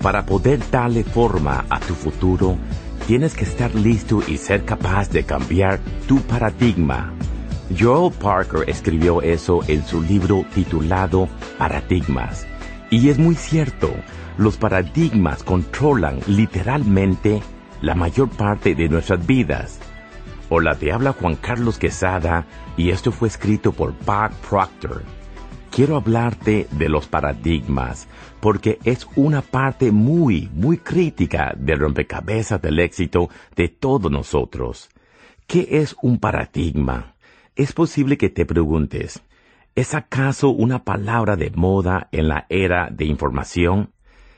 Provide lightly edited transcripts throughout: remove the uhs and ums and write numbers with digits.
Para poder darle forma a tu futuro, tienes que estar listo y ser capaz de cambiar tu paradigma. Joel Parker escribió eso en su libro titulado Paradigmas. Y es muy cierto, los paradigmas controlan literalmente la mayor parte de nuestras vidas. Hola, te habla Juan Carlos Quesada y esto fue escrito por Bob Proctor. Quiero hablarte de los paradigmas porque es una parte muy crítica del rompecabezas del éxito de todos nosotros. ¿Qué es un paradigma? Es posible que te preguntes, ¿es acaso una palabra de moda en la era de información?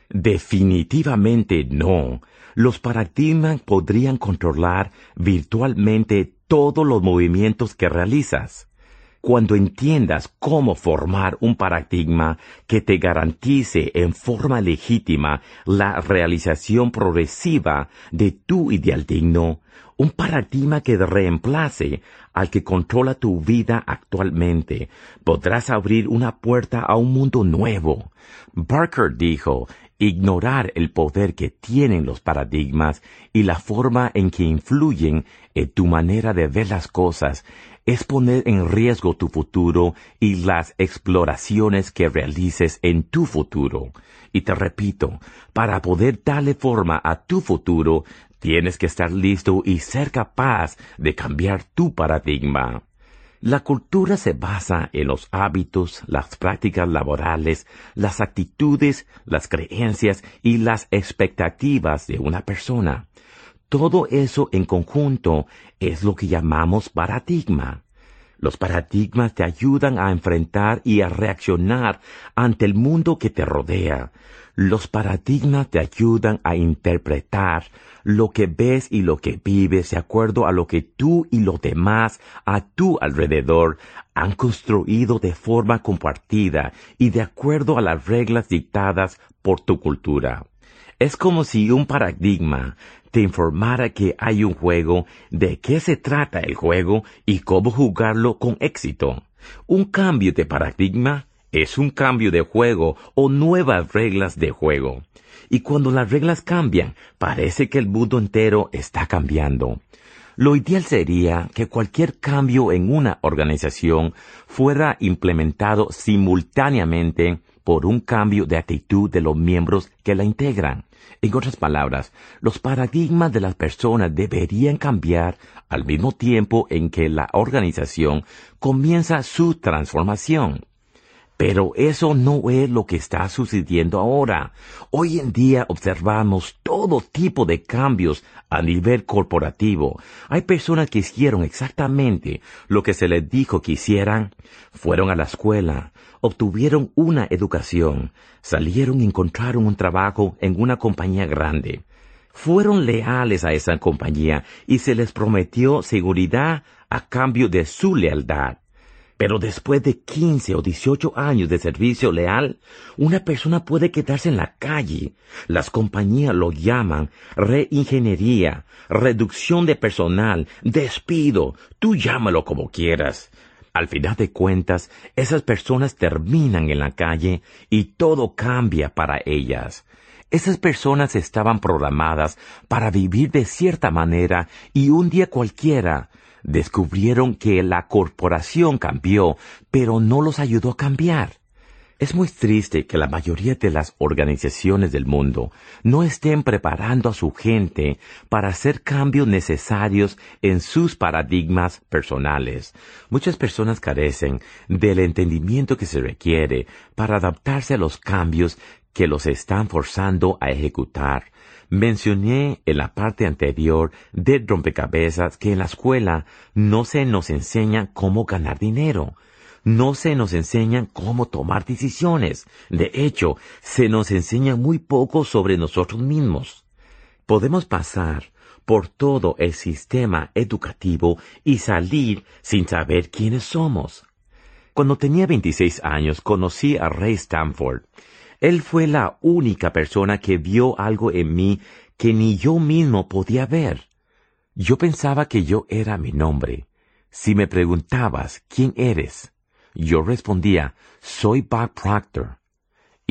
Definitivamente no. Los paradigmas podrían controlar virtualmente todos los movimientos que realizas. Cuando entiendas cómo formar un paradigma que te garantice en forma legítima la realización progresiva de tu ideal digno, un paradigma que reemplace al que controla tu vida actualmente, podrás abrir una puerta a un mundo nuevo. Barker dijo, ignorar el poder que tienen los paradigmas y la forma en que influyen en tu manera de ver las cosas es poner en riesgo tu futuro y las exploraciones que realices en tu futuro. Y te repito, para poder darle forma a tu futuro, tienes que estar listo y ser capaz de cambiar tu paradigma. La cultura se basa en los hábitos, las prácticas laborales, las actitudes, las creencias y las expectativas de una persona. Todo eso en conjunto es lo que llamamos paradigma. Los paradigmas te ayudan a enfrentar y a reaccionar ante el mundo que te rodea. Los paradigmas te ayudan a interpretar lo que ves y lo que vives de acuerdo a lo que tú y los demás a tu alrededor han construido de forma compartida y de acuerdo a las reglas dictadas por tu cultura. Es como si un paradigma te informara que hay un juego, de qué se trata el juego y cómo jugarlo con éxito. Un cambio de paradigma es un cambio de juego o nuevas reglas de juego. Y cuando las reglas cambian, parece que el mundo entero está cambiando. Lo ideal sería que cualquier cambio en una organización fuera implementado simultáneamente por un cambio de actitud de los miembros que la integran. En otras palabras, los paradigmas de las personas deberían cambiar al mismo tiempo en que la organización comienza su transformación. Pero eso no es lo que está sucediendo ahora. Hoy en día observamos todo tipo de cambios a nivel corporativo. Hay personas que hicieron exactamente lo que se les dijo que hicieran. Fueron a la escuela, obtuvieron una educación, salieron y encontraron un trabajo en una compañía grande. Fueron leales a esa compañía y se les prometió seguridad a cambio de su lealtad. Pero después de 15 o 18 años de servicio leal, una persona puede quedarse en la calle. Las compañías lo llaman reingeniería, reducción de personal, despido, tú llámalo como quieras. Al final de cuentas, esas personas terminan en la calle y todo cambia para ellas. Esas personas estaban programadas para vivir de cierta manera y un día cualquiera descubrieron que la corporación cambió, pero no los ayudó a cambiar. Es muy triste que la mayoría de las organizaciones del mundo no estén preparando a su gente para hacer cambios necesarios en sus paradigmas personales. Muchas personas carecen del entendimiento que se requiere para adaptarse a los cambios que los están forzando a ejecutar. Mencioné en la parte anterior de rompecabezas que en la escuela no se nos enseña cómo ganar dinero. No se nos enseña cómo tomar decisiones. De hecho, se nos enseña muy poco sobre nosotros mismos. Podemos pasar por todo el sistema educativo y salir sin saber quiénes somos. Cuando tenía 26 años, conocí a Ray Stanford. Él fue la única persona que vio algo en mí que ni yo mismo podía ver. Yo pensaba que yo era mi nombre. Si me preguntabas, ¿quién eres?, yo respondía, soy Bob Proctor.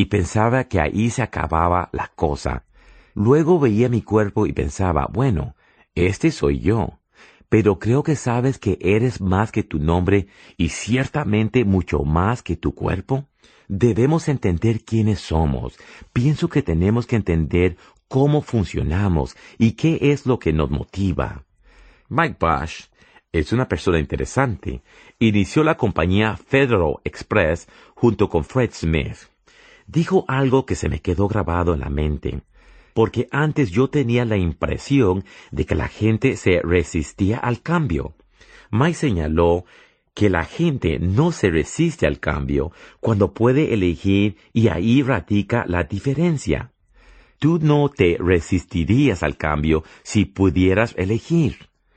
y pensaba que ahí se acababa la cosa. Luego veía mi cuerpo y pensaba, bueno, este soy yo. Pero creo que sabes que eres más que tu nombre y ciertamente mucho más que tu cuerpo. Debemos entender quiénes somos. Pienso que tenemos que entender cómo funcionamos y qué es lo que nos motiva. Mike Bosch es una persona interesante. Inició la compañía Federal Express junto con Fred Smith. Dijo algo que se me quedó grabado en la mente, porque antes yo tenía la impresión de que la gente se resistía al cambio. Mike señaló que la gente no se resiste al cambio cuando puede elegir y ahí radica la diferencia. Tú no te resistirías al cambio si pudieras elegir.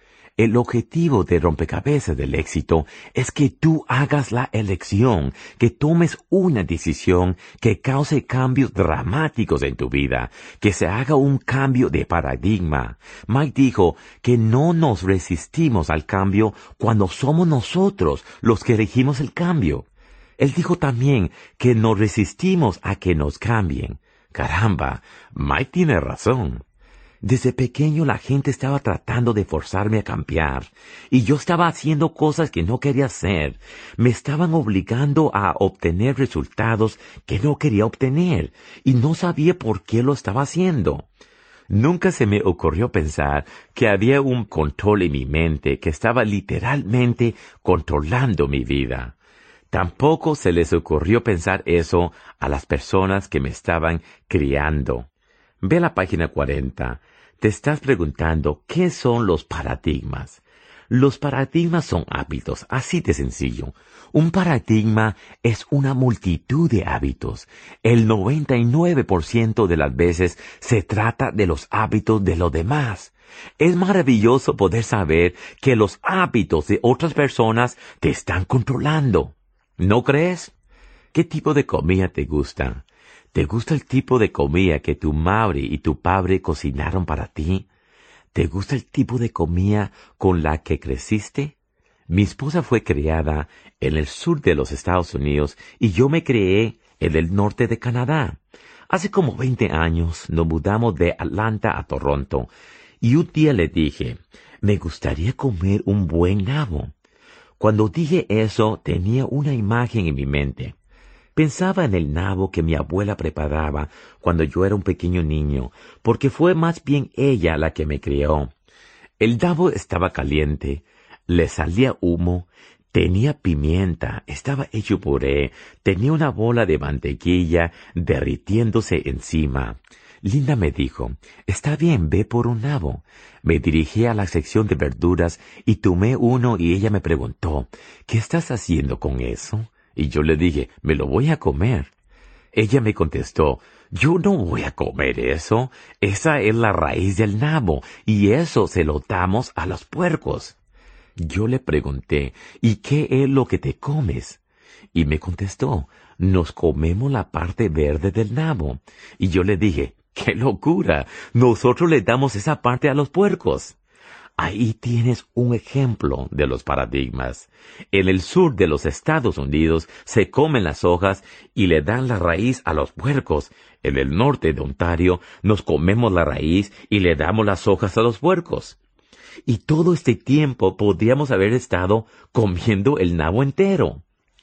El objetivo de rompecabezas del éxito es que tú hagas la elección, que tomes una decisión que cause cambios dramáticos en tu vida, que se haga un cambio de paradigma. Mike dijo que no nos resistimos al cambio cuando somos nosotros los que elegimos el cambio. Él dijo también que nos resistimos a que nos cambien. Caramba, Mike tiene razón. Desde pequeño la gente estaba tratando de forzarme a cambiar, y yo estaba haciendo cosas que no quería hacer. Me estaban obligando a obtener resultados que no quería obtener, y no sabía por qué lo estaba haciendo. Nunca se me ocurrió pensar que había un control en mi mente que estaba literalmente controlando mi vida. Tampoco se les ocurrió pensar eso a las personas que me estaban criando. Ve la página 40. Te estás preguntando, ¿qué son los paradigmas? Los paradigmas son hábitos, así de sencillo. Un paradigma es una multitud de hábitos. El 99% de las veces se trata de los hábitos de los demás. Es maravilloso poder saber que los hábitos de otras personas te están controlando. ¿No crees? ¿Qué tipo de comida te gusta? ¿Te gusta el tipo de comida que tu madre y tu padre cocinaron para ti? ¿Te gusta el tipo de comida con la que creciste? Mi esposa fue criada en el sur de los Estados Unidos y yo me crié en el norte de Canadá. Hace como 20 años nos mudamos de Atlanta a Toronto y un día le dije, me gustaría comer un buen nabo. Cuando dije eso tenía una imagen en mi mente. Pensaba en el nabo que mi abuela preparaba cuando yo era un pequeño niño, porque fue más bien ella la que me crió. El nabo estaba caliente, le salía humo, tenía pimienta, estaba hecho puré, tenía una bola de mantequilla derritiéndose encima. Linda me dijo, está bien, ve por un nabo. Me dirigí a la sección de verduras y tomé uno y ella me preguntó, ¿qué estás haciendo con eso? Y yo le dije, me lo voy a comer. Ella me contestó, yo no voy a comer eso. Esa es la raíz del nabo, y eso se lo damos a los puercos. Yo le pregunté, ¿y qué es lo que te comes? Y me contestó, nos comemos la parte verde del nabo. Y yo le dije, ¡qué locura! Nosotros le damos esa parte a los puercos. Ahí tienes un ejemplo de los paradigmas. En el sur de los Estados Unidos se comen las hojas y le dan la raíz a los puercos. En el norte de Ontario nos comemos la raíz y le damos las hojas a los puercos. Y todo este tiempo podríamos haber estado comiendo el nabo entero.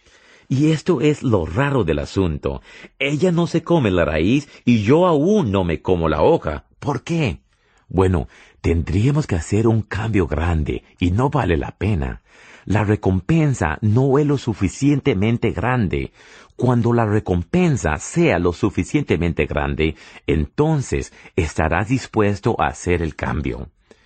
Y esto es lo raro del asunto. Ella no se come la raíz y yo aún no me como la hoja. ¿Por qué? Bueno, tendríamos que hacer un cambio grande y no vale la pena. La recompensa no es lo suficientemente grande. Cuando la recompensa sea lo suficientemente grande, entonces estarás dispuesto a hacer el cambio.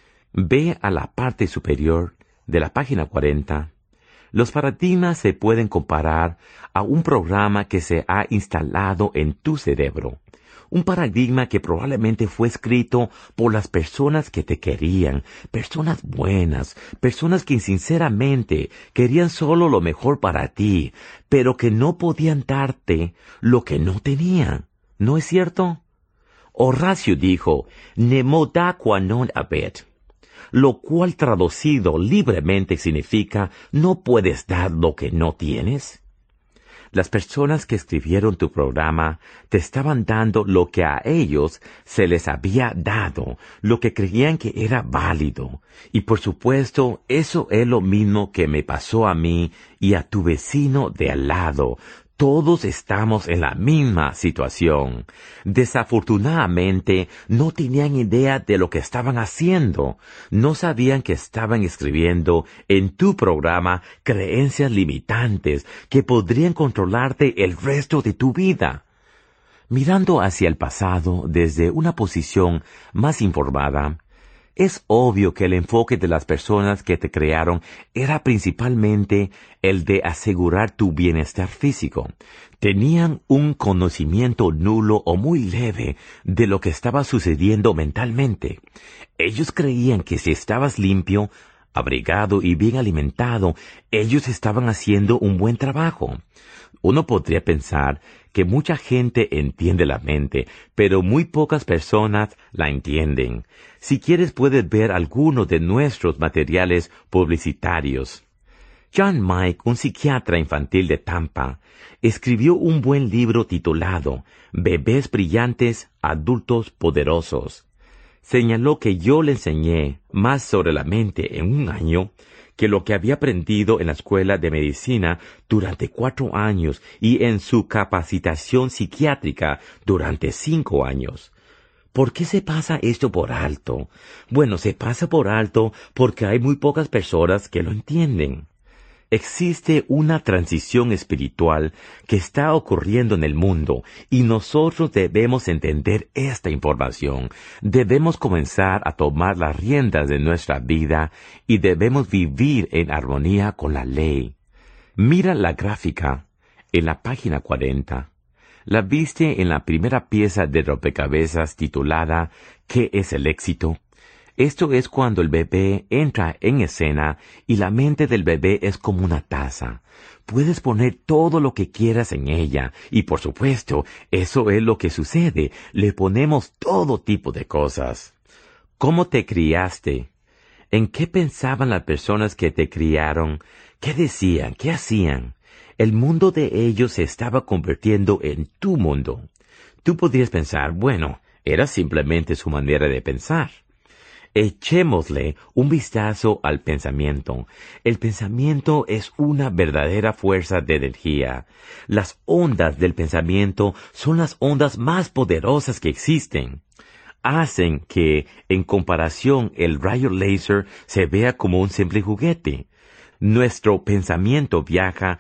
Ve a la parte superior de la página 40. Los paradigmas se pueden comparar a un programa que se ha instalado en tu cerebro. Un paradigma que probablemente fue escrito por las personas que te querían, personas buenas, personas que sinceramente querían solo lo mejor para ti, pero que no podían darte lo que no tenían. ¿No es cierto? Horacio dijo, nemo da qua non habet, lo cual traducido libremente significa, no puedes dar lo que no tienes. Las personas que escribieron tu programa te estaban dando lo que a ellos se les había dado, lo que creían que era válido. Y por supuesto, eso es lo mismo que me pasó a mí y a tu vecino de al lado. Todos estamos en la misma situación. Desafortunadamente, no tenían idea de lo que estaban haciendo. No sabían que estaban escribiendo en tu programa creencias limitantes que podrían controlarte el resto de tu vida. Mirando hacia el pasado desde una posición más informada, es obvio que el enfoque de las personas que te crearon era principalmente el de asegurar tu bienestar físico. Tenían un conocimiento nulo o muy leve de lo que estaba sucediendo mentalmente. Ellos creían que si estabas limpio, abrigado y bien alimentado, ellos estaban haciendo un buen trabajo. Uno podría pensar que mucha gente entiende la mente, pero muy pocas personas la entienden. Si quieres puedes ver algunos de nuestros materiales publicitarios. John Mike, un psiquiatra infantil de Tampa, escribió un buen libro titulado Bebés brillantes, adultos poderosos. Señaló que yo le enseñé más sobre la mente en un año que lo que había aprendido en la escuela de medicina durante 4 años y en su capacitación psiquiátrica durante 5 años. ¿Por qué se pasa esto por alto? Bueno, se pasa por alto porque hay muy pocas personas que lo entienden. Existe una transición espiritual que está ocurriendo en el mundo y nosotros debemos entender esta información. Debemos comenzar a tomar las riendas de nuestra vida y debemos vivir en armonía con la ley. Mira la gráfica en la página 40. La viste en la primera pieza de rompecabezas titulada ¿Qué es el éxito? Esto es cuando el bebé entra en escena y la mente del bebé es como una taza. Puedes poner todo lo que quieras en ella y por supuesto, eso es lo que sucede. Le ponemos todo tipo de cosas. ¿Cómo te criaste? ¿En qué pensaban las personas que te criaron? ¿Qué decían? ¿Qué hacían? El mundo de ellos se estaba convirtiendo en tu mundo. Tú podrías pensar, bueno, era simplemente su manera de pensar. Echémosle un vistazo al pensamiento. El pensamiento es una verdadera fuerza de energía. Las ondas del pensamiento son las ondas más poderosas que existen. Hacen que, en comparación, el rayo láser se vea como un simple juguete. Nuestro pensamiento viaja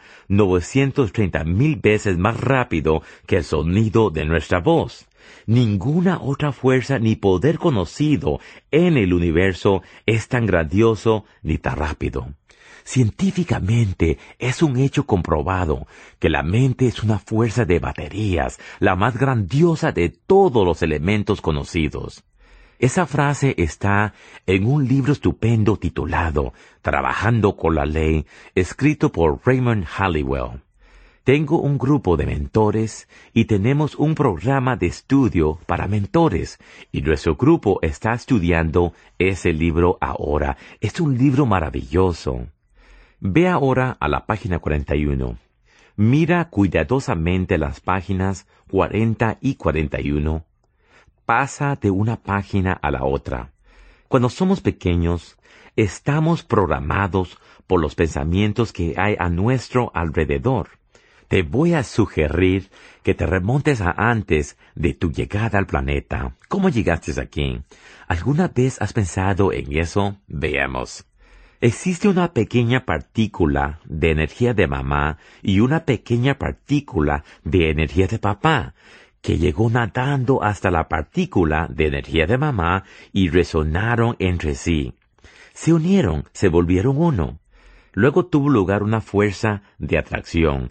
930,000 veces más rápido que el sonido de nuestra voz. Ninguna otra fuerza ni poder conocido en el universo es tan grandioso ni tan rápido. Científicamente es un hecho comprobado que la mente es una fuerza de baterías, la más grandiosa de todos los elementos conocidos. Esa frase está en un libro estupendo titulado Trabajando con la Ley, escrito por Raymond Halliwell. Tengo un grupo de mentores y tenemos un programa de estudio para mentores y nuestro grupo está estudiando ese libro ahora. Es un libro maravilloso. Ve ahora a la página 41. Mira cuidadosamente las páginas 40 y 41. Pasa de una página a la otra. Cuando somos pequeños, estamos programados por los pensamientos que hay a nuestro alrededor. Te voy a sugerir que te remontes a antes de tu llegada al planeta. ¿Cómo llegaste aquí? ¿Alguna vez has pensado en eso? Veamos. Existe una pequeña partícula de energía de mamá y una pequeña partícula de energía de papá, que llegó nadando hasta la partícula de energía de mamá y resonaron entre sí. Se unieron, se volvieron uno. Luego tuvo lugar una fuerza de atracción.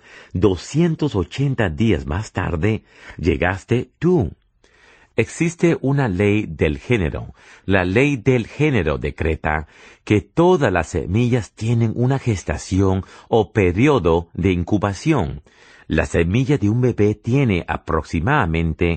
280 días más tarde, llegaste tú. Existe una ley del género. La ley del género decreta que todas las semillas tienen una gestación o periodo de incubación. La semilla de un bebé tiene aproximadamente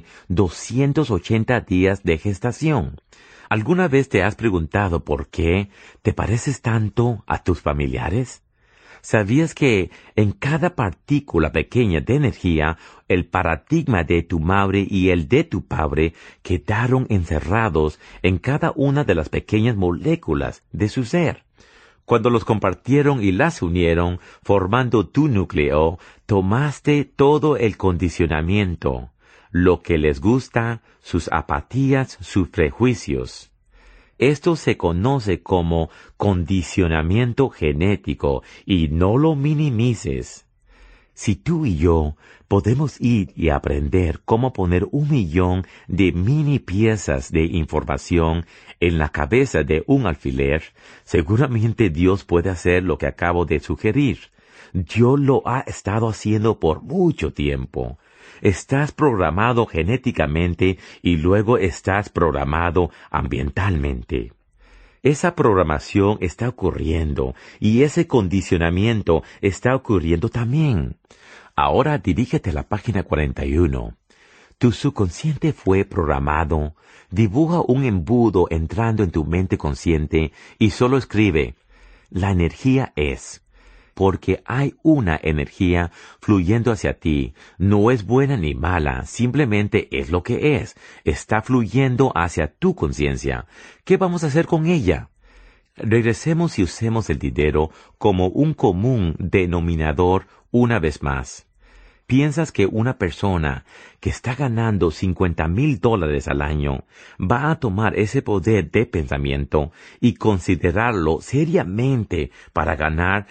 280 días de gestación. ¿Alguna vez te has preguntado por qué te pareces tanto a tus familiares? ¿Sabías que en cada partícula pequeña de energía, el paradigma de tu madre y el de tu padre quedaron encerrados en cada una de las pequeñas moléculas de su ser? Cuando los compartieron y las unieron, formando tu núcleo, tomaste todo el condicionamiento, lo que les gusta, sus apatías, sus prejuicios. Esto se conoce como condicionamiento genético y no lo minimices. Si tú y yo podemos ir y aprender cómo poner 1,000,000 de mini piezas de información en la cabeza de un alfiler, seguramente Dios puede hacer lo que acabo de sugerir. Dios lo ha estado haciendo por mucho tiempo. Estás programado genéticamente y luego estás programado ambientalmente. Esa programación está ocurriendo y ese condicionamiento está ocurriendo también. Ahora dirígete a la página 41. Tu subconsciente fue programado. Dibuja un embudo entrando en tu mente consciente y solo escribe: la energía es. Porque hay una energía fluyendo hacia ti. No es buena ni mala, simplemente es lo que es. Está fluyendo hacia tu conciencia. ¿Qué vamos a hacer con ella? Regresemos y usemos el dinero como un común denominador una vez más. ¿Piensas que una persona que está ganando $50,000 al año va a tomar ese poder de pensamiento y considerarlo seriamente para ganar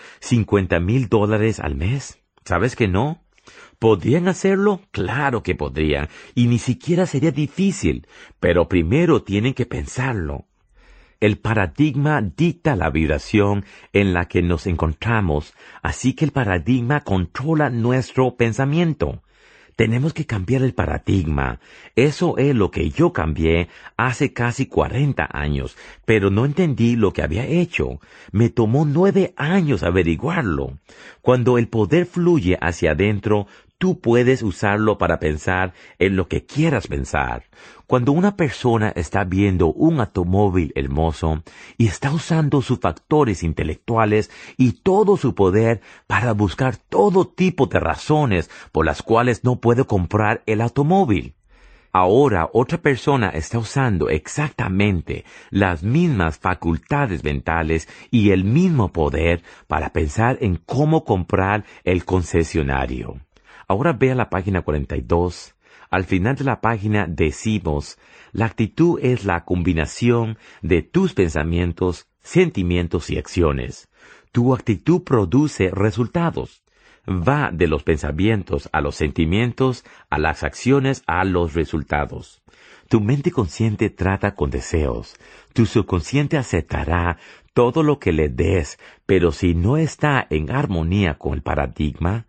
$50,000 al mes? ¿Sabes que no? ¿Podrían hacerlo? Claro que podrían, y ni siquiera sería difícil, pero primero tienen que pensarlo. El paradigma dicta la vibración en la que nos encontramos, así que el paradigma controla nuestro pensamiento. Tenemos que cambiar el paradigma. Eso es lo que yo cambié hace casi 40 años, pero no entendí lo que había hecho. Me tomó 9 años averiguarlo. Cuando el poder fluye hacia adentro, tú puedes usarlo para pensar en lo que quieras pensar. Cuando una persona está viendo un automóvil hermoso y está usando sus factores intelectuales y todo su poder para buscar todo tipo de razones por las cuales no puede comprar el automóvil. Ahora otra persona está usando exactamente las mismas facultades mentales y el mismo poder para pensar en cómo comprar el concesionario. Ahora ve a la página 42. Al final de la página decimos: la actitud es la combinación de tus pensamientos, sentimientos y acciones. Tu actitud produce resultados. Va de los pensamientos a los sentimientos, a las acciones, a los resultados. Tu mente consciente trata con deseos. Tu subconsciente aceptará todo lo que le des, pero si no está en armonía con el paradigma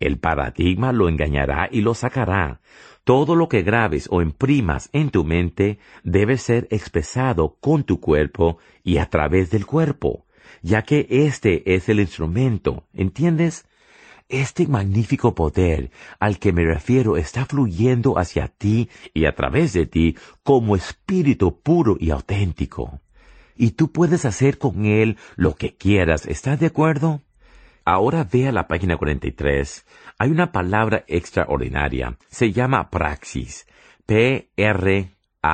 lo engañará y lo sacará. Todo lo que grabes o imprimas en tu mente debe ser expresado con tu cuerpo y a través del cuerpo, ya que este es el instrumento, ¿entiendes? Este magnífico poder al que me refiero está fluyendo hacia ti y a través de ti como espíritu puro y auténtico. Y tú puedes hacer con él lo que quieras, ¿estás de acuerdo? Ahora ve a la página 43. Hay una palabra extraordinaria. Se llama praxis. Praxis.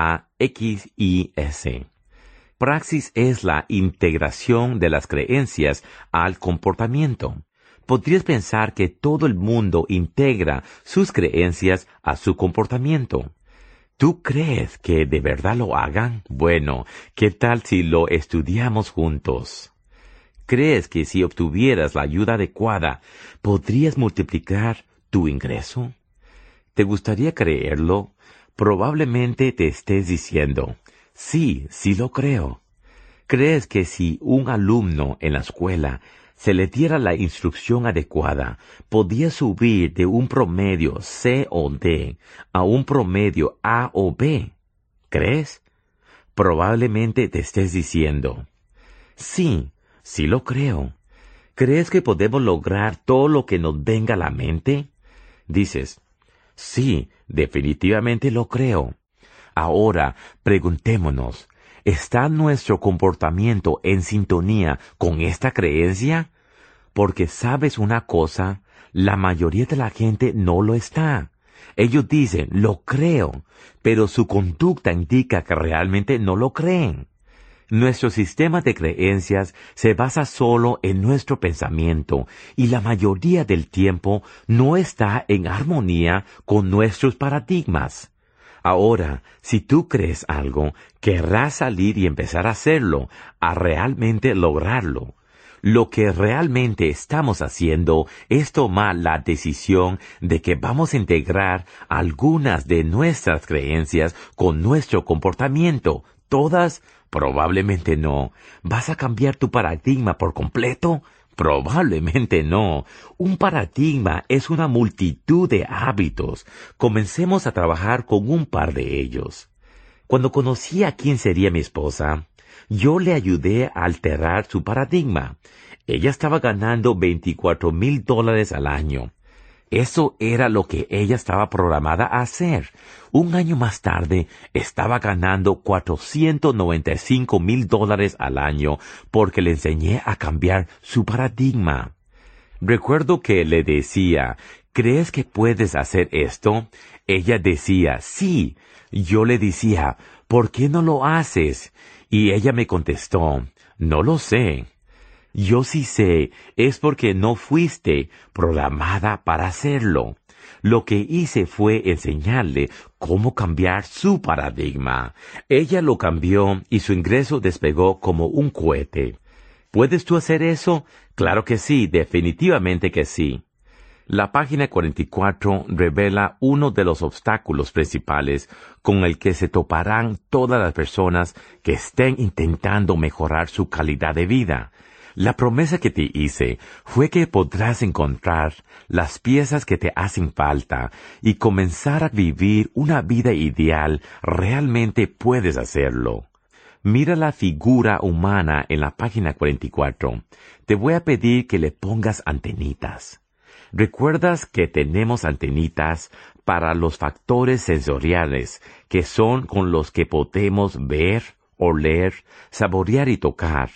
Praxis es la integración de las creencias al comportamiento. Podrías pensar que todo el mundo integra sus creencias a su comportamiento. ¿Tú crees que de verdad lo hagan? Bueno, ¿qué tal si lo estudiamos juntos? ¿Crees que si obtuvieras la ayuda adecuada, podrías multiplicar tu ingreso? ¿Te gustaría creerlo? Probablemente te estés diciendo: sí lo creo. ¿Crees que si un alumno en la escuela se le diera la instrucción adecuada, podía subir de un promedio C o D a un promedio A o B? ¿Crees? Probablemente te estés diciendo: sí lo creo. ¿Crees que podemos lograr todo lo que nos venga a la mente? Dices: sí, definitivamente lo creo. Ahora, preguntémonos: ¿está nuestro comportamiento en sintonía con esta creencia? Porque sabes una cosa, la mayoría de la gente no lo está. Ellos dicen, lo creo, pero su conducta indica que realmente no lo creen. Nuestro sistema de creencias se basa solo en nuestro pensamiento y la mayoría del tiempo no está en armonía con nuestros paradigmas. Ahora, si tú crees algo, querrás salir y empezar a hacerlo, a realmente lograrlo. Lo que realmente estamos haciendo es tomar la decisión de que vamos a integrar algunas de nuestras creencias con nuestro comportamiento. ¿Todas? Probablemente no. ¿Vas a cambiar tu paradigma por completo? Probablemente no. Un paradigma es una multitud de hábitos. Comencemos a trabajar con un par de ellos. Cuando conocí a quién sería mi esposa, yo le ayudé a alterar su paradigma. Ella estaba ganando $24,000 al año. Eso era lo que ella estaba programada a hacer. Un año más tarde, estaba ganando $495,000 al año porque le enseñé a cambiar su paradigma. Recuerdo que le decía, ¿crees que puedes hacer esto? Ella decía, sí. Yo le decía, ¿por qué no lo haces? Y ella me contestó, no lo sé. Yo sí sé, es porque no fuiste programada para hacerlo. Lo que hice fue enseñarle cómo cambiar su paradigma. Ella lo cambió y su ingreso despegó como un cohete. ¿Puedes tú hacer eso? Claro que sí, definitivamente que sí. La página 44 revela uno de los obstáculos principales con el que se toparán todas las personas que estén intentando mejorar su calidad de vida. La promesa que te hice fue que podrás encontrar las piezas que te hacen falta y comenzar a vivir una vida ideal. Realmente puedes hacerlo. Mira la figura humana en la página 44. Te voy a pedir que le pongas antenitas. ¿Recuerdas que tenemos antenitas para los factores sensoriales, que son con los que podemos ver, oler, saborear y tocar?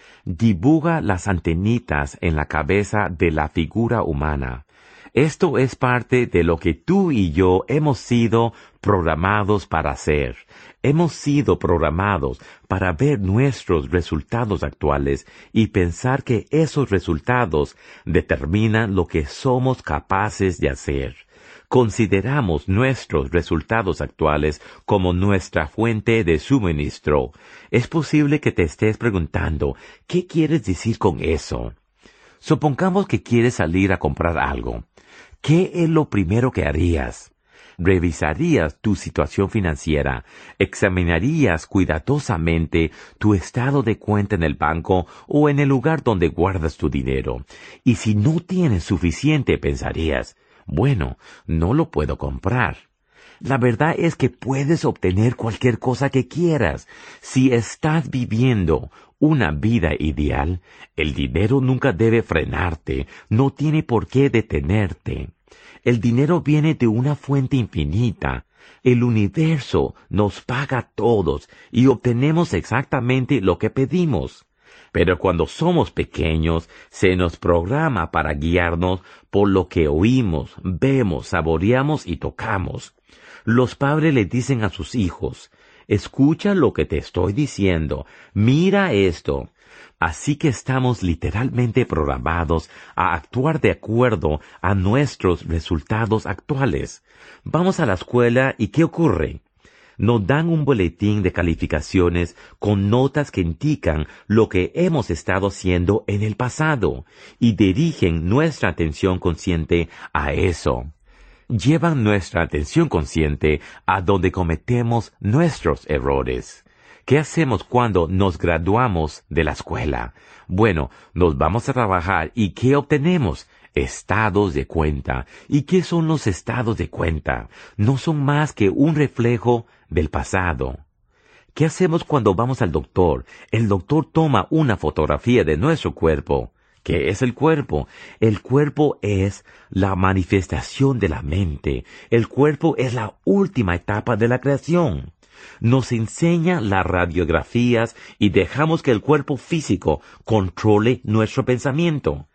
Dibuja las antenitas en la cabeza de la figura humana. Esto es parte de lo que tú y yo hemos sido programados para hacer. Hemos sido programados para ver nuestros resultados actuales y pensar que esos resultados determinan lo que somos capaces de hacer. Consideramos nuestros resultados actuales como nuestra fuente de suministro. Es posible que te estés preguntando, ¿qué quieres decir con eso? Supongamos que quieres salir a comprar algo. ¿Qué es lo primero que harías? Revisarías tu situación financiera, examinarías cuidadosamente tu estado de cuenta en el banco o en el lugar donde guardas tu dinero. Y si no tienes suficiente, pensarías, bueno, no lo puedo comprar. La verdad es que puedes obtener cualquier cosa que quieras. Si estás viviendo una vida ideal, el dinero nunca debe frenarte, no tiene por qué detenerte. El dinero viene de una fuente infinita. El universo nos paga a todos y obtenemos exactamente lo que pedimos. Pero cuando somos pequeños, se nos programa para guiarnos por lo que oímos, vemos, saboreamos y tocamos. Los padres le dicen a sus hijos, escucha lo que te estoy diciendo, mira esto. Así que estamos literalmente programados a actuar de acuerdo a nuestros resultados actuales. Vamos a la escuela y ¿qué ocurre? Nos dan un boletín de calificaciones con notas que indican lo que hemos estado haciendo en el pasado y dirigen nuestra atención consciente a eso. Llevan nuestra atención consciente a donde cometemos nuestros errores. ¿Qué hacemos cuando nos graduamos de la escuela? Bueno, nos vamos a trabajar y ¿qué obtenemos? Estados de cuenta. ¿Y qué son los estados de cuenta? No son más que un reflejo del pasado. ¿Qué hacemos cuando vamos al doctor? El doctor toma una fotografía de nuestro cuerpo. ¿Qué es el cuerpo? El cuerpo es la manifestación de la mente. El cuerpo es la última etapa de la creación. Nos enseña las radiografías y dejamos que el cuerpo físico controle nuestro pensamiento.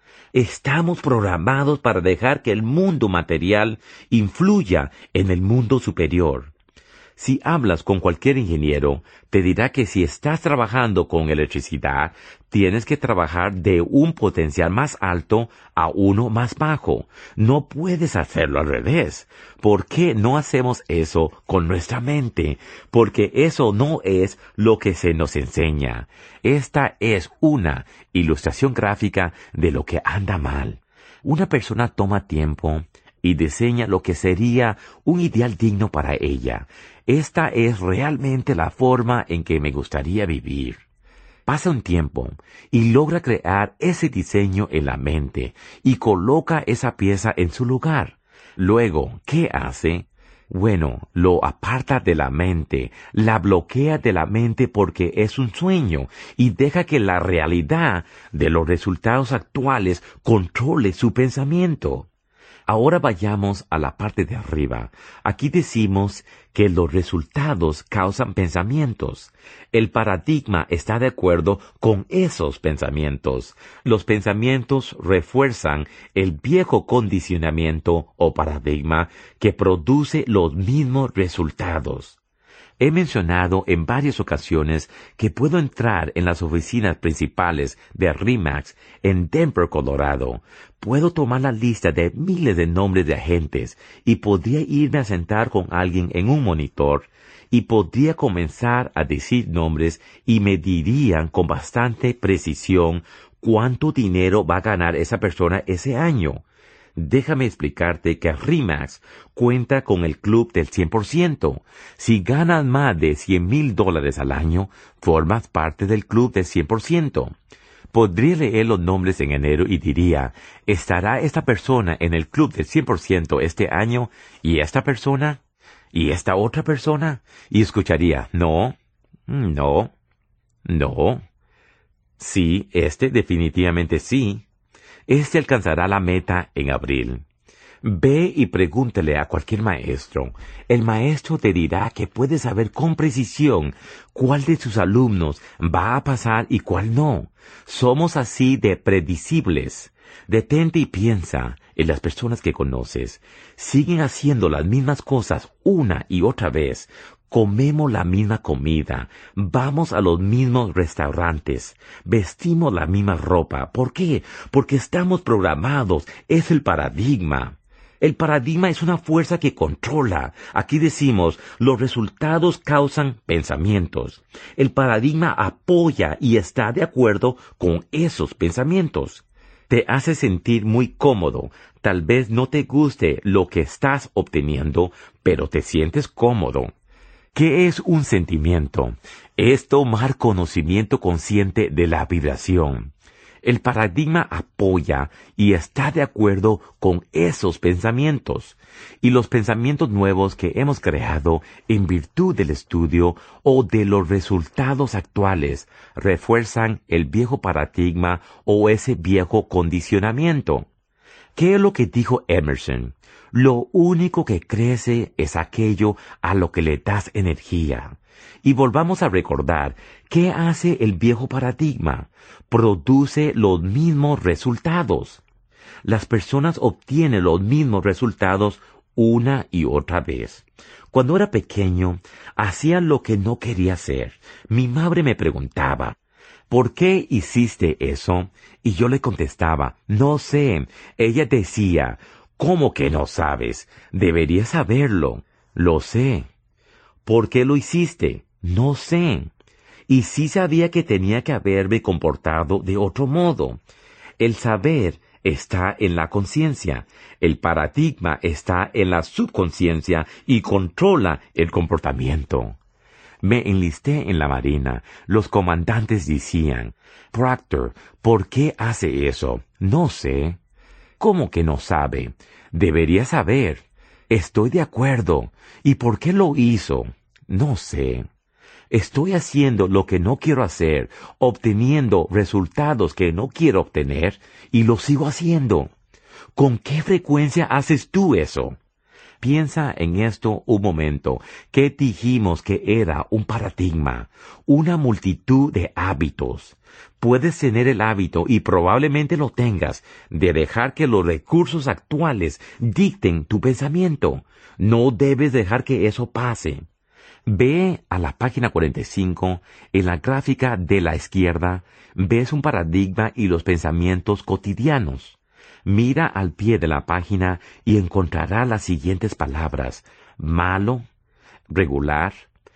Estamos programados para dejar que el mundo material influya en el mundo superior. Si hablas con cualquier ingeniero, te dirá que si estás trabajando con electricidad, tienes que trabajar de un potencial más alto a uno más bajo. No puedes hacerlo al revés. ¿Por qué no hacemos eso con nuestra mente? Porque eso no es lo que se nos enseña. Esta es una ilustración gráfica de lo que anda mal. Una persona toma tiempo y diseña lo que sería un ideal digno para ella. Esta es realmente la forma en que me gustaría vivir. Pasa un tiempo y logra crear ese diseño en la mente y coloca esa pieza en su lugar. Luego, ¿qué hace? Bueno, lo aparta de la mente, la bloquea de la mente porque es un sueño y deja que la realidad de los resultados actuales controle su pensamiento. Ahora vayamos a la parte de arriba. Aquí decimos que los resultados causan pensamientos. El paradigma está de acuerdo con esos pensamientos. Los pensamientos refuerzan el viejo condicionamiento o paradigma que produce los mismos resultados. He mencionado en varias ocasiones que puedo entrar en las oficinas principales de RE/MAX en Denver, Colorado. Puedo tomar la lista de miles de nombres de agentes y podría irme a sentar con alguien en un monitor y podría comenzar a decir nombres y me dirían con bastante precisión cuánto dinero va a ganar esa persona ese año. Déjame explicarte que RE/MAX cuenta con el club del 100%. Si ganas más de $100,000 al año, formas parte del club del 100%. Podría leer los nombres en enero y diría, ¿estará esta persona en el club del 100% este año? ¿Y esta persona? ¿Y esta otra persona? Y escucharía, no, no, no. Sí, definitivamente sí. Este alcanzará la meta en abril. Ve y pregúntale a cualquier maestro. El maestro te dirá que puede saber con precisión cuál de sus alumnos va a pasar y cuál no. Somos así de predecibles. Detente y piensa en las personas que conoces. Siguen haciendo las mismas cosas una y otra vez. Comemos la misma comida, vamos a los mismos restaurantes, vestimos la misma ropa. ¿Por qué? Porque estamos programados, es el paradigma. El paradigma es una fuerza que controla. Aquí decimos, los resultados causan pensamientos. El paradigma apoya y está de acuerdo con esos pensamientos. Te hace sentir muy cómodo. Tal vez no te guste lo que estás obteniendo, pero te sientes cómodo. ¿Qué es un sentimiento? Es tomar conocimiento consciente de la vibración. El paradigma apoya y está de acuerdo con esos pensamientos. Y los pensamientos nuevos que hemos creado en virtud del estudio o de los resultados actuales refuerzan el viejo paradigma o ese viejo condicionamiento. ¿Qué es lo que dijo Emerson? Lo único que crece es aquello a lo que le das energía. Y volvamos a recordar, ¿qué hace el viejo paradigma? Produce los mismos resultados. Las personas obtienen los mismos resultados una y otra vez. Cuando era pequeño, hacía lo que no quería hacer. Mi madre me preguntaba, ¿por qué hiciste eso? Y yo le contestaba, no sé. Ella decía, ¿cómo que no sabes? Deberías saberlo. Lo sé. ¿Por qué lo hiciste? No sé. Y sí sabía que tenía que haberme comportado de otro modo. El saber está en la conciencia. El paradigma está en la subconsciencia y controla el comportamiento. Me enlisté en la Marina. Los comandantes decían, Proctor, ¿por qué hace eso? No sé. ¿Cómo que no sabe? Debería saber. Estoy de acuerdo. ¿Y por qué lo hizo? No sé. Estoy haciendo lo que no quiero hacer, obteniendo resultados que no quiero obtener, y lo sigo haciendo. ¿Con qué frecuencia haces tú eso? Piensa en esto un momento. ¿Qué dijimos que era un paradigma? Una multitud de hábitos. Puedes tener el hábito, y probablemente lo tengas, de dejar que los recursos actuales dicten tu pensamiento. No debes dejar que eso pase. Ve a la página 45, en la gráfica de la izquierda, ves un paradigma y los pensamientos cotidianos. Mira al pie de la página y encontrarás las siguientes palabras: malo, regular,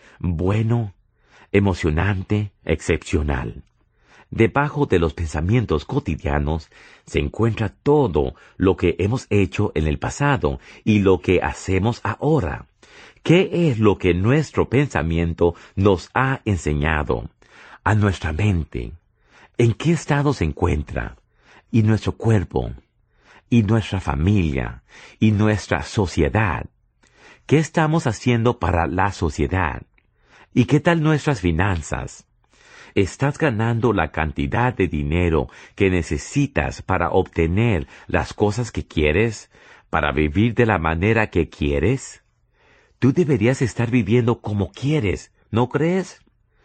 bueno, emocionante, excepcional. Debajo de los pensamientos cotidianos se encuentra todo lo que hemos hecho en el pasado y lo que hacemos ahora. ¿Qué es lo que nuestro pensamiento nos ha enseñado? A nuestra mente. ¿En qué estado se encuentra? Y nuestro cuerpo. Y nuestra familia. Y nuestra sociedad. ¿Qué estamos haciendo para la sociedad? ¿Y qué tal nuestras finanzas? ¿Estás ganando la cantidad de dinero que necesitas para obtener las cosas que quieres? ¿Para vivir de la manera que quieres? Tú deberías estar viviendo como quieres, ¿no crees?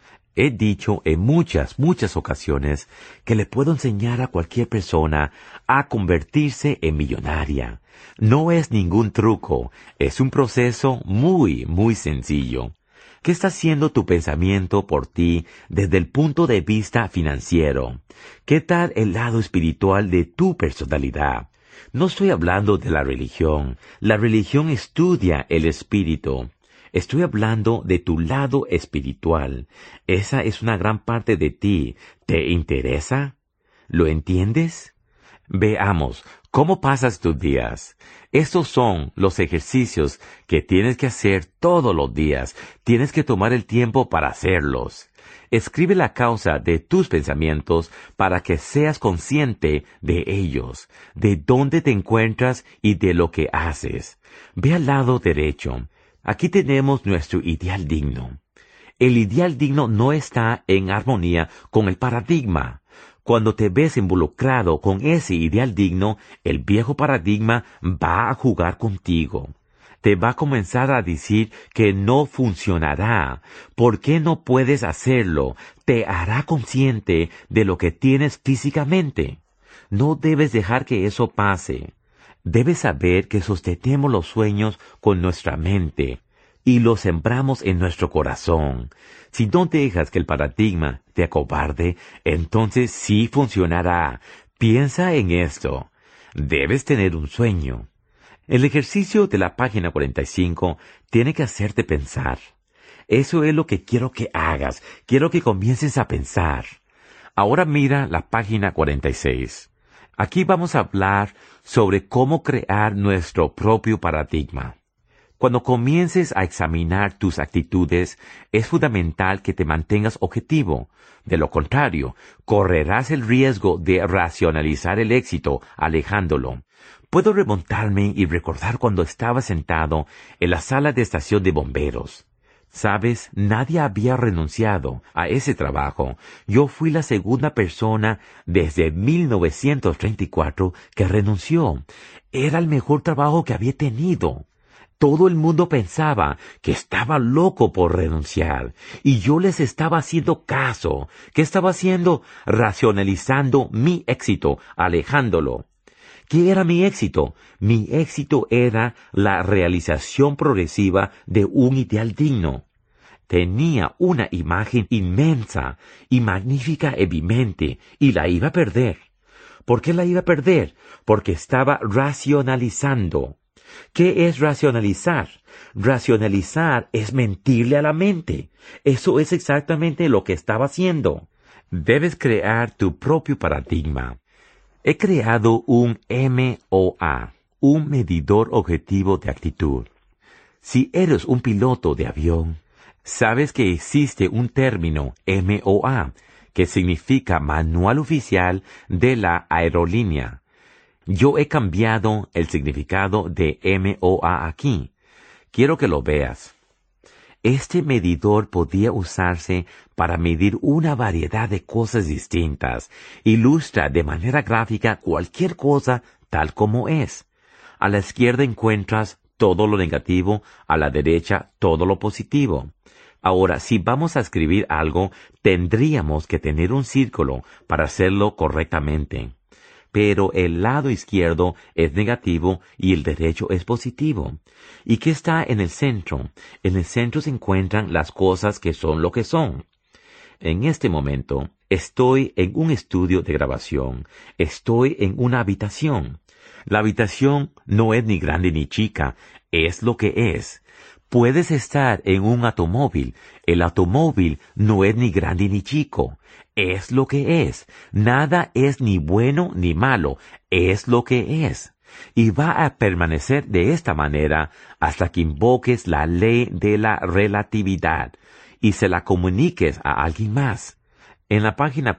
He dicho en muchas ocasiones que le puedo enseñar a cualquier persona a convertirse en millonaria. No es ningún truco, es un proceso muy sencillo. ¿Qué está haciendo tu pensamiento por ti desde el punto de vista financiero? ¿Qué tal el lado espiritual de tu personalidad? No estoy hablando de la religión. La religión estudia el espíritu. Estoy hablando de tu lado espiritual. Esa es una gran parte de ti. ¿Te interesa? ¿Lo entiendes? Veamos, ¿cómo pasas tus días? Estos son los ejercicios que tienes que hacer todos los días. Tienes que tomar el tiempo para hacerlos. Escribe la causa de tus pensamientos para que seas consciente de ellos, de dónde te encuentras y de lo que haces. Ve al lado derecho. Aquí tenemos nuestro ideal digno. El ideal digno no está en armonía con el paradigma. Cuando te ves involucrado con ese ideal digno, el viejo paradigma va a jugar contigo. Te va a comenzar a decir que no funcionará. ¿Por qué no puedes hacerlo? Te hará consciente de lo que tienes físicamente. No debes dejar que eso pase. Debes saber que sostenemos los sueños con nuestra mente y los sembramos en nuestro corazón. Si no dejas que el paradigma te acobarde, entonces sí funcionará. Piensa en esto. Debes tener un sueño. El ejercicio de la página 45 tiene que hacerte pensar. Eso es lo que quiero que hagas. Quiero que comiences a pensar. Ahora mira la página 46. Aquí vamos a hablar sobre cómo crear nuestro propio paradigma. Cuando comiences a examinar tus actitudes, es fundamental que te mantengas objetivo. De lo contrario, correrás el riesgo de racionalizar el éxito, alejándolo. Puedo remontarme y recordar cuando estaba sentado en la sala de estación de bomberos. Sabes, nadie había renunciado a ese trabajo. Yo fui la segunda persona desde 1934 que renunció. Era el mejor trabajo que había tenido. Todo el mundo pensaba que estaba loco por renunciar, y yo les estaba haciendo caso. ¿Qué estaba haciendo? Racionalizando mi éxito, alejándolo. ¿Qué era mi éxito? Mi éxito era la realización progresiva de un ideal digno. Tenía una imagen inmensa y magnífica en mi mente, y la iba a perder. ¿Por qué la iba a perder? Porque estaba racionalizando. ¿Qué es racionalizar? Racionalizar es mentirle a la mente. Eso es exactamente lo que estaba haciendo. Debes crear tu propio paradigma. He creado un MOA, un medidor objetivo de actitud. Si eres un piloto de avión, sabes que existe un término MOA, que significa Manual Oficial de la Aerolínea. Yo he cambiado el significado de MOA aquí. Quiero que lo veas. Este medidor podía usarse para medir una variedad de cosas distintas. Ilustra de manera gráfica cualquier cosa tal como es. A la izquierda encuentras todo lo negativo, a la derecha todo lo positivo. Ahora, si vamos a escribir algo, tendríamos que tener un círculo para hacerlo correctamente. Pero el lado izquierdo es negativo y el derecho es positivo. ¿Y qué está en el centro? En el centro se encuentran las cosas que son lo que son. En este momento, estoy en un estudio de grabación. Estoy en una habitación. La habitación no es ni grande ni chica, es lo que es. Puedes estar en un automóvil. El automóvil no es ni grande ni chico. Es lo que es. Nada es ni bueno ni malo. Es lo que es. Y va a permanecer de esta manera hasta que invoques la ley de la relatividad y se la comuniques a alguien más. En la página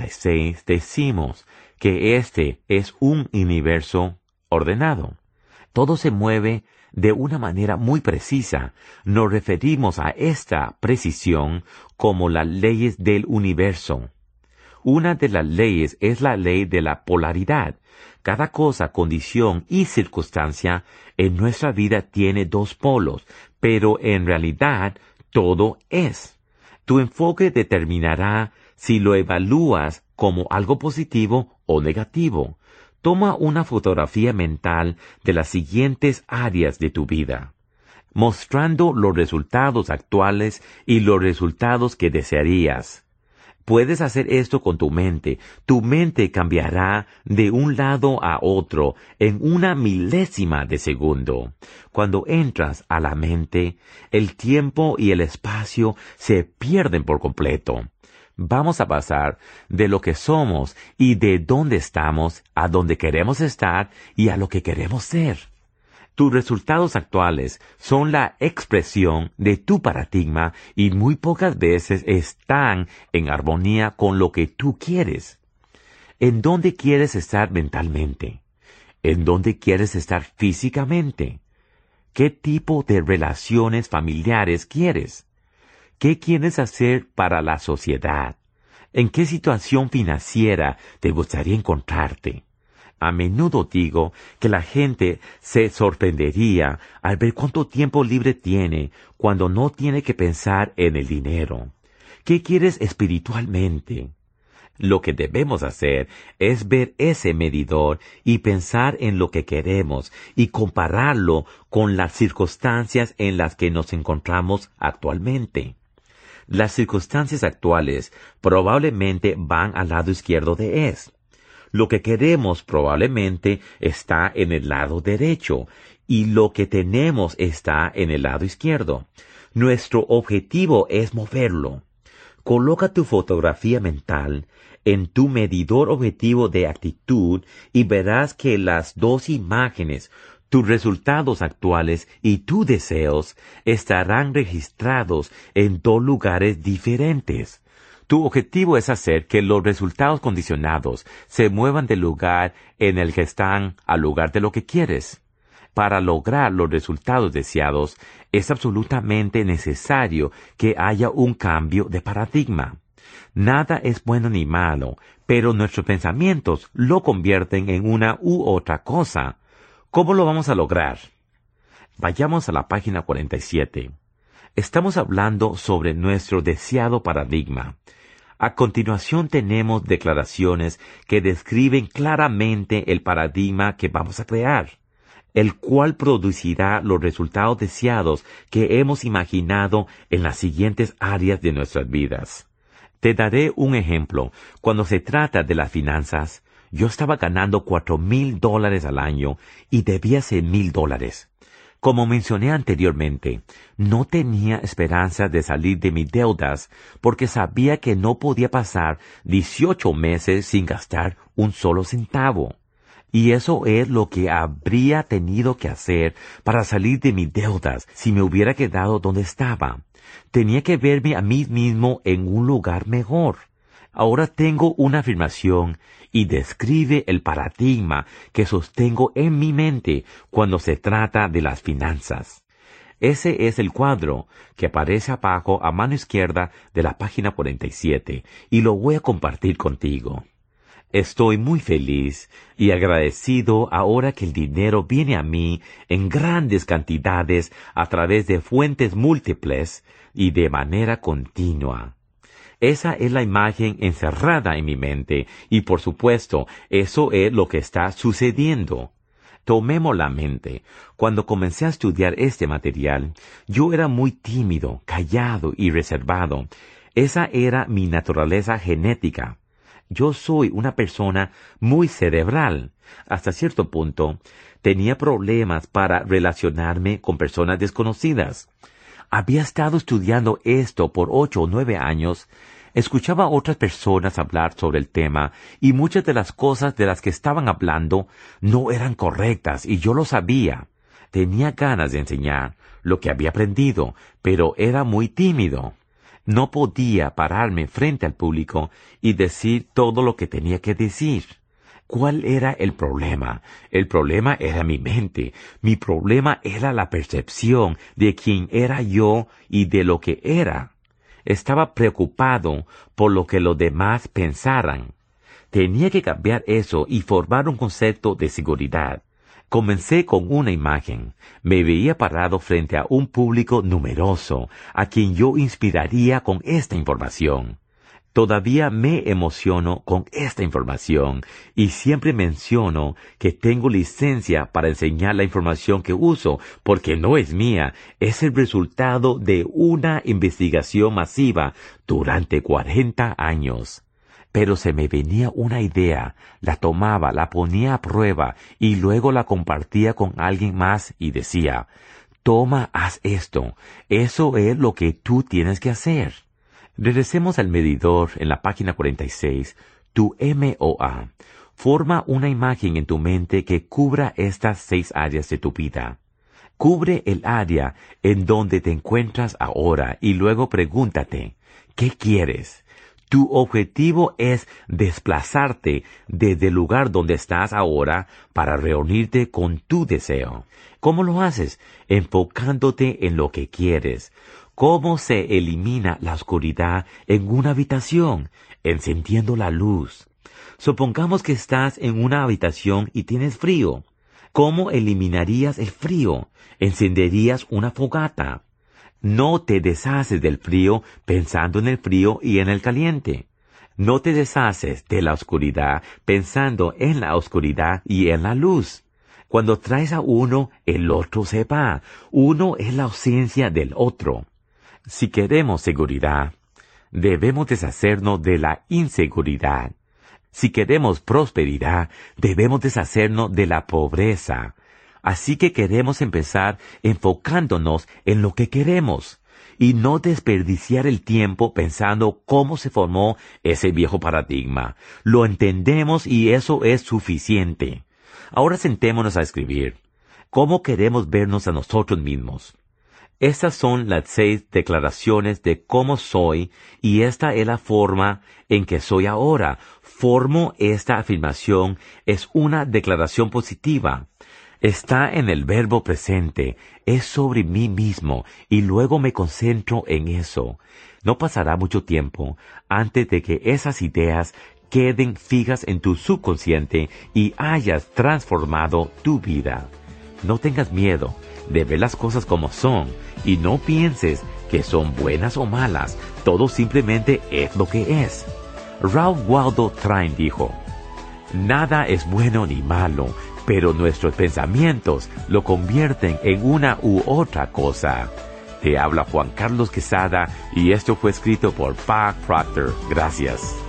46 decimos que este es un universo ordenado. Todo se mueve de una manera muy precisa. Nos referimos a esta precisión como las leyes del universo. Una de las leyes es la ley de la polaridad. Cada cosa, condición y circunstancia en nuestra vida tiene dos polos, pero en realidad todo es. Tu enfoque determinará si lo evalúas como algo positivo o negativo. Toma una fotografía mental de las siguientes áreas de tu vida, mostrando los resultados actuales y los resultados que desearías. Puedes hacer esto con tu mente. Tu mente cambiará de un lado a otro en una milésima de segundo. Cuando entras a la mente, el tiempo y el espacio se pierden por completo. Vamos a pasar de lo que somos y de dónde estamos a donde queremos estar y a lo que queremos ser. Tus resultados actuales son la expresión de tu paradigma y muy pocas veces están en armonía con lo que tú quieres. ¿En dónde quieres estar mentalmente? ¿En dónde quieres estar físicamente? ¿Qué tipo de relaciones familiares quieres? ¿Qué quieres hacer para la sociedad? ¿En qué situación financiera te gustaría encontrarte? A menudo digo que la gente se sorprendería al ver cuánto tiempo libre tiene cuando no tiene que pensar en el dinero. ¿Qué quieres espiritualmente? Lo que debemos hacer es ver ese medidor y pensar en lo que queremos y compararlo con las circunstancias en las que nos encontramos actualmente. Las circunstancias actuales probablemente van al lado izquierdo de es. Lo que queremos probablemente está en el lado derecho y lo que tenemos está en el lado izquierdo. Nuestro objetivo es moverlo. Coloca tu fotografía mental en tu medidor objetivo de actitud y verás que las dos imágenes, tus resultados actuales y tus deseos, estarán registrados en dos lugares diferentes. Tu objetivo es hacer que los resultados condicionados se muevan del lugar en el que están al lugar de lo que quieres. Para lograr los resultados deseados, es absolutamente necesario que haya un cambio de paradigma. Nada es bueno ni malo, pero nuestros pensamientos lo convierten en una u otra cosa. ¿Cómo lo vamos a lograr? Vayamos a la página 47. Estamos hablando sobre nuestro deseado paradigma. A continuación tenemos declaraciones que describen claramente el paradigma que vamos a crear, el cual producirá los resultados deseados que hemos imaginado en las siguientes áreas de nuestras vidas. Te daré un ejemplo. Cuando se trata de las finanzas, yo estaba ganando $4,000 al año y debía $1,000. Como mencioné anteriormente, no tenía esperanza de salir de mis deudas porque sabía que no podía pasar 18 meses sin gastar un solo centavo. Y eso es lo que habría tenido que hacer para salir de mis deudas si me hubiera quedado donde estaba. Tenía que verme a mí mismo en un lugar mejor. Ahora tengo una afirmación y describe el paradigma que sostengo en mi mente cuando se trata de las finanzas. Ese es el cuadro que aparece abajo a mano izquierda de la página 47 y lo voy a compartir contigo. Estoy muy feliz y agradecido ahora que el dinero viene a mí en grandes cantidades a través de fuentes múltiples y de manera continua. Esa es la imagen encerrada en mi mente y, por supuesto, eso es lo que está sucediendo. Tomemos la mente. Cuando comencé a estudiar este material, yo era muy tímido, callado y reservado. Esa era mi naturaleza genética. Yo soy una persona muy cerebral. Hasta cierto punto, tenía problemas para relacionarme con personas desconocidas. Había estado estudiando esto por 8 o 9 años, escuchaba a otras personas hablar sobre el tema y muchas de las cosas de las que estaban hablando no eran correctas y yo lo sabía. Tenía ganas de enseñar lo que había aprendido, pero era muy tímido. No podía pararme frente al público y decir todo lo que tenía que decir. ¿Cuál era el problema? El problema era mi mente. Mi problema era la percepción de quién era yo y de lo que era. Estaba preocupado por lo que los demás pensaran. Tenía que cambiar eso y formar un concepto de seguridad. Comencé con una imagen. Me veía parado frente a un público numeroso, a quien yo inspiraría con esta información. Todavía me emociono con esta información y siempre menciono que tengo licencia para enseñar la información que uso porque no es mía, es el resultado de una investigación masiva durante 40 años. Pero se me venía una idea, la tomaba, la ponía a prueba y luego la compartía con alguien más y decía, toma, haz esto, eso es lo que tú tienes que hacer. Regresemos al medidor en la página 46, tu MOA. Forma una imagen en tu mente que cubra estas 6 áreas de tu vida. Cubre el área en donde te encuentras ahora y luego pregúntate, ¿qué quieres? Tu objetivo es desplazarte desde el lugar donde estás ahora para reunirte con tu deseo. ¿Cómo lo haces? Enfocándote en lo que quieres. ¿Cómo se elimina la oscuridad en una habitación? Encendiendo la luz. Supongamos que estás en una habitación y tienes frío. ¿Cómo eliminarías el frío? Encenderías una fogata. No te deshaces del frío pensando en el frío y en el caliente. No te deshaces de la oscuridad pensando en la oscuridad y en la luz. Cuando traes a uno, el otro se va. Uno es la ausencia del otro. Si queremos seguridad, debemos deshacernos de la inseguridad. Si queremos prosperidad, debemos deshacernos de la pobreza. Así que queremos empezar enfocándonos en lo que queremos y no desperdiciar el tiempo pensando cómo se formó ese viejo paradigma. Lo entendemos y eso es suficiente. Ahora sentémonos a escribir. ¿Cómo queremos vernos a nosotros mismos? Estas son las 6 declaraciones de cómo soy y esta es la forma en que soy ahora. Formo esta afirmación, es una declaración positiva. Está en el verbo presente, es sobre mí mismo y luego me concentro en eso. No pasará mucho tiempo antes de que esas ideas queden fijas en tu subconsciente y hayas transformado tu vida. No tengas miedo de ver las cosas como son y no pienses que son buenas o malas, todo simplemente es lo que es. Ralph Waldo Trine dijo, nada es bueno ni malo, pero nuestros pensamientos lo convierten en una u otra cosa. Te habla Juan Carlos Quesada y esto fue escrito por Bob Proctor. Gracias.